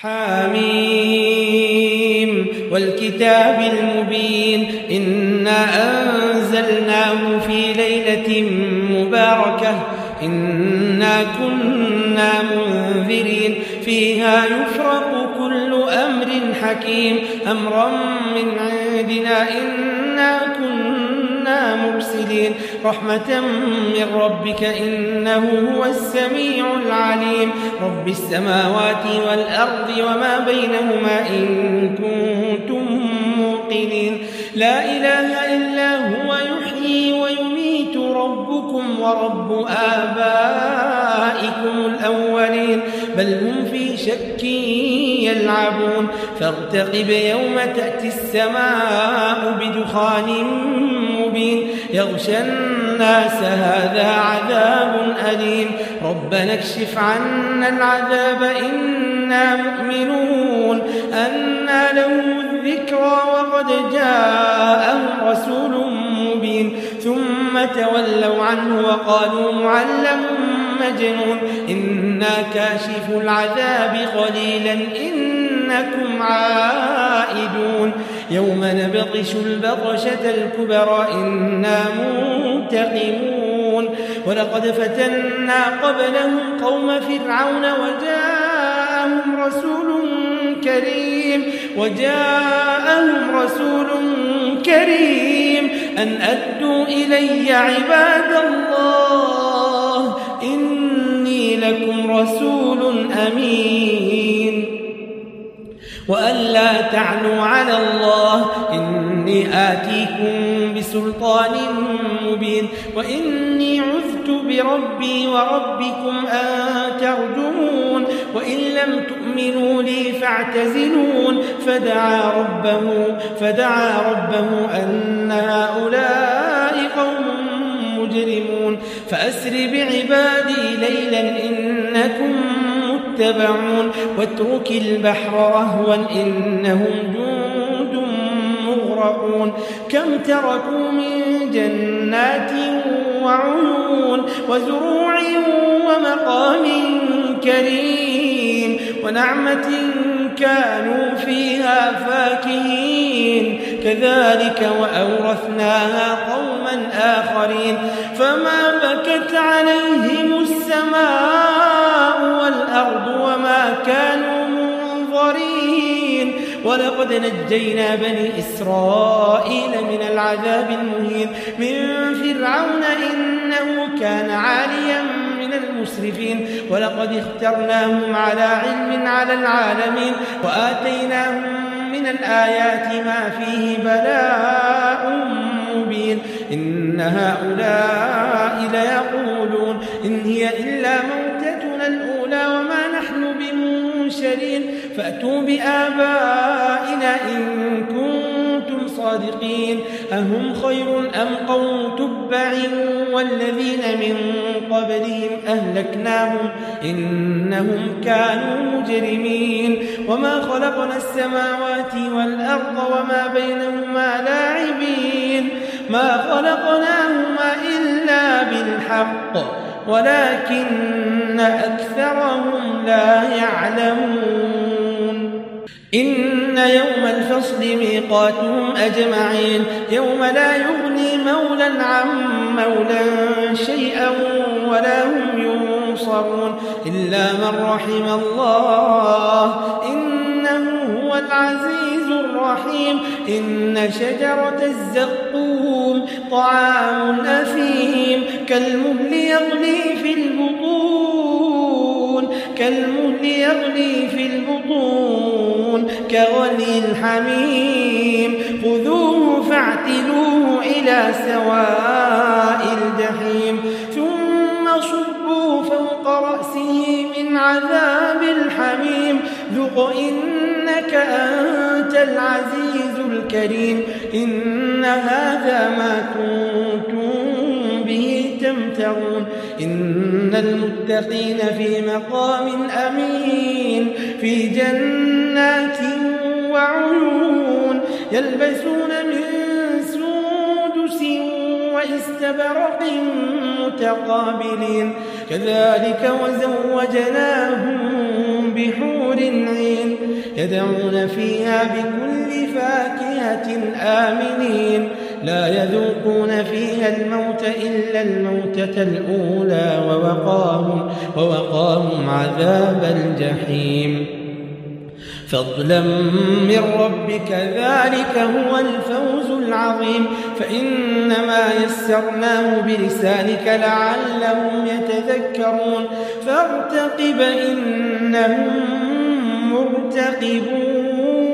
حميم والكتاب المبين إنا أنزلناه في ليلة مباركة إنا كنا منذرين فيها يفرق كل أمر حكيم أمرا من عندنا إنا كنا مرسلين رحمة من ربك إنه هو السميع العليم رب السماوات والأرض وما بينهما إن كنتم موقنين لا إله إلا هو يحيي ويميت ربكم ورب آبائكم الأولين بل هم في شك يلعبون فارتقب يوم تأتي السماء بدخان مبين يغشى الناس هذا عذاب أليم ربنا اكشف عنا العذاب إنا مؤمنون أنى لهم الذكرى وقد جاءهم رسول مبين ثم تولوا عنه وقالوا معلم مجنون إنا كاشف العذاب قليلا إنكم عائدون يوم نبطش البطشة الكبرى إنا منتقمون ولقد فتنا قبلهم قوم فرعون وجاءهم رسول كريم أن أدوا إلي عباد الله إني لكم رسول أمين وأن لا تعلوا على الله إني آتيكم بسلطان مبين وإني عذت بربي وربكم أن ترجمون وإن لم تؤمنوا لي فاعتزلون فدعا ربه أن هؤلاء قوم مجرمون فأسر بعبادي ليلا إنكم متبعون واترك البحر رهوا إنهم جند مغرقون كم تركوا من جنات وعيون وزروع ومقام كريم ونعمة كانوا فيها فاكهين كذلك وأورثناها قوما آخرين فما بكت عليهم السماء والأرض وما كانوا منظرين ولقد نجينا بني إسرائيل من العذاب المهين من فرعون إنه كان عاليا من المسرفين ولقد اخترناهم على علم على العالمين وآتيناهم من الآيات ما فيه بلاء مبين إن هؤلاء ليقولون إن هي إلا موتتنا الأولى وما نحن بمنشرين فأتوا بآبائنا إن كنتم صادقين أهم خير أم قوم تبع والذين من قبلهم أهلكناهم إنهم كانوا مجرمين وما خلقنا السماوات والأرض وما بينهما لاعبين ما خلقناهما إلا بالحق ولكن أكثرهم لا يعلمون إن يوم الفصل ميقاتهم أجمعين يوم لا يغني مولى عن مولى شيئا ولا هم ينصرون إلا من رحم الله إنه هو العزيز الرحيم إن شجرة الزقوم طعام أثيم كالمهل يغلي في البطون كغلي الحميم خذوه فاعتلوه إلى سواء الجحيم ثم صبوا فوق رأسه من عذاب الحميم ذق إنك أنت العزيز الكريم إن هذا ما كنتم به تمترون إن المتقين في مقام أمين في جنات وعيون يلبسون من سندس واستبرق متقابلين كذلك وزوجناهم بحور عين يدعون فيها بكل فاكهة آمنين لا يذوقون فيها الموت إلا الموتة الأولى ووقاهم عذاب الجحيم فضلا من ربك ذلك هو الفوز العظيم فإنما يسرناه بلسانك لعلهم يتذكرون فارتقب إنهم مرتقبون